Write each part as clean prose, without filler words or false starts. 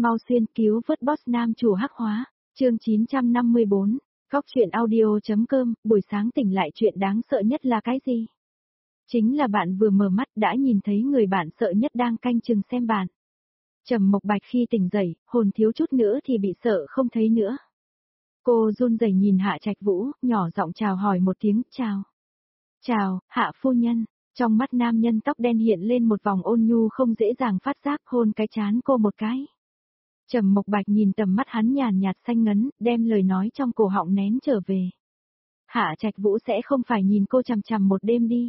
Mau xuyên cứu vớt boss nam chủ hắc hóa. Chương 954. Góc truyện audio.com. Buổi sáng tỉnh lại chuyện đáng sợ nhất là cái gì? Chính là bạn vừa mở mắt đã nhìn thấy người bạn sợ nhất đang canh chừng xem bạn. Trầm Mộc Bạch khi tỉnh dậy, hồn thiếu chút nữa thì bị sợ không thấy nữa. Cô run rẩy nhìn Hạ Trạch Vũ, nhỏ giọng chào hỏi một tiếng, chào. Chào, Hạ phu nhân. Trong mắt nam nhân tóc đen hiện lên một vòng ôn nhu không dễ dàng phát giác, hôn cái trán cô một cái. Trầm Mộc Bạch nhìn tầm mắt hắn nhàn nhạt xanh ngấn, đem lời nói trong cổ họng nén trở về. Hạ Trạch Vũ sẽ không phải nhìn cô chằm chằm một đêm đi.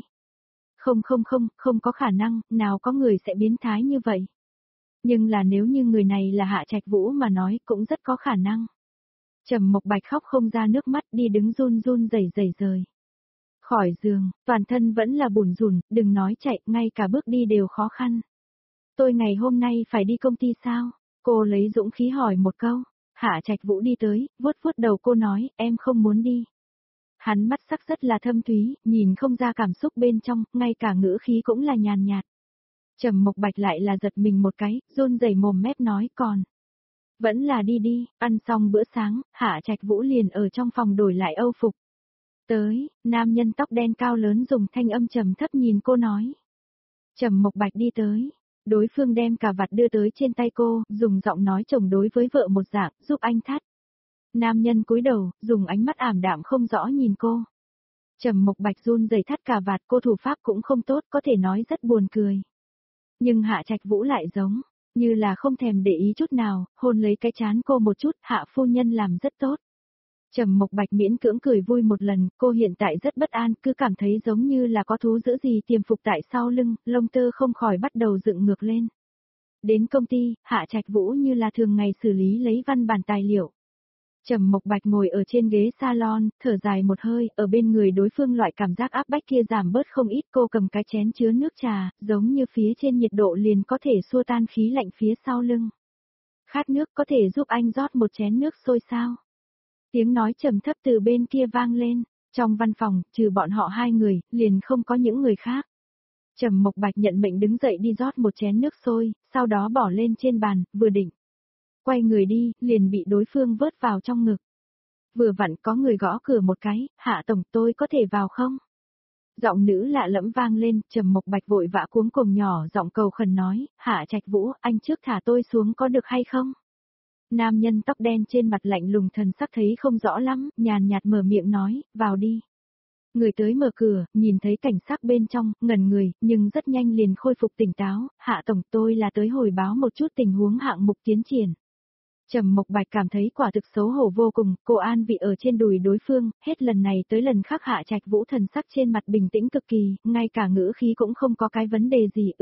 Không có khả năng, nào có người sẽ biến thái như vậy. Nhưng là nếu như người này là Hạ Trạch Vũ mà nói cũng rất có khả năng. Trầm Mộc Bạch khóc không ra nước mắt, đi đứng run run rẩy rời. Khỏi giường, toàn thân vẫn là bủn rủn, đừng nói chạy, ngay cả bước đi đều khó khăn. Tôi ngày hôm nay phải đi công ty sao? Cô lấy dũng khí hỏi một câu. Hạ Trạch Vũ đi tới, vuốt vuốt đầu cô nói, em không muốn đi. Hắn mắt sắc rất là thâm thúy, nhìn không ra cảm xúc bên trong, ngay cả ngữ khí cũng là nhàn nhạt. Trầm Mộc Bạch lại là giật mình một cái, run rẩy mồm mép nói còn. Vẫn là đi, ăn xong bữa sáng, Hạ Trạch Vũ liền ở trong phòng đổi lại âu phục. Tới, nam nhân tóc đen cao lớn dùng thanh âm trầm thấp nhìn cô nói. Trầm Mộc Bạch đi tới, đối phương đem cà vạt đưa tới trên tay cô, dùng giọng nói chồng đối với vợ một dạng, giúp anh thắt. Nam nhân cúi đầu, dùng ánh mắt ảm đạm không rõ nhìn cô. Trầm Mộc Bạch run rẩy thắt cà vạt, cô thủ pháp cũng không tốt, có thể nói rất buồn cười. Nhưng Hạ Trạch Vũ lại giống, như là không thèm để ý chút nào, hôn lấy cái trán cô một chút, Hạ phu nhân làm rất tốt. Trầm Mộc Bạch miễn cưỡng cười vui một lần, cô hiện tại rất bất an, cứ cảm thấy giống như là có thú dữ gì tiềm phục tại sau lưng, lông tơ không khỏi bắt đầu dựng ngược lên. Đến công ty, Hạ Trạch Vũ như là thường ngày xử lý lấy văn bản tài liệu. Trầm Mộc Bạch ngồi ở trên ghế salon, thở dài một hơi, ở bên người đối phương loại cảm giác áp bách kia giảm bớt không ít, cô cầm cái chén chứa nước trà, giống như phía trên nhiệt độ liền có thể xua tan khí lạnh phía sau lưng. Khát nước, có thể giúp anh rót một chén nước sôi sao? Tiếng nói trầm thấp từ bên kia vang lên, trong văn phòng, trừ bọn họ hai người, liền không có những người khác. Trầm Mộc Bạch nhận mệnh đứng dậy đi rót một chén nước sôi, sau đó bỏ lên trên bàn, vừa định quay người đi, liền bị đối phương vớt vào trong ngực. Vừa vặn có người gõ cửa một cái, Hạ tổng tôi có thể vào không? Giọng nữ lạ lẫm vang lên, Trầm Mộc Bạch vội vã cuống cuồng nhỏ giọng cầu khẩn nói, Hạ Trạch Vũ, anh trước thả tôi xuống có được hay không? Nam nhân tóc đen trên mặt lạnh lùng thần sắc thấy không rõ lắm, nhàn nhạt mở miệng nói, vào đi. Người tới mở cửa, nhìn thấy cảnh sắc bên trong, ngẩn người, nhưng rất nhanh liền khôi phục tỉnh táo, Hạ tổng tôi là tới hồi báo một chút tình huống hạng mục tiến triển. Trầm Mộc Bạch cảm thấy quả thực xấu hổ vô cùng, cô an vị ở trên đùi đối phương, hết lần này tới lần khác Hạ Trạch Vũ thần sắc trên mặt bình tĩnh cực kỳ, ngay cả ngữ khí cũng không có cái vấn đề gì.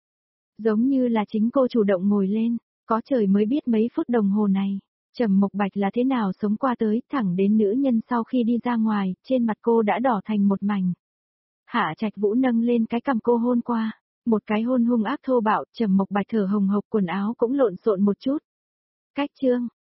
Giống như là chính cô chủ động ngồi lên, có trời mới biết mấy phút đồng hồ này, Trầm Mộc Bạch là thế nào sống qua tới, thẳng đến nữ nhân sau khi đi ra ngoài, trên mặt cô đã đỏ thành một mảnh. Hạ Trạch Vũ nâng lên cái cằm cô hôn qua, một cái hôn hung ác thô bạo, Trầm Mộc Bạch thở hồng hộc, quần áo cũng lộn xộn một chút. Cách chương,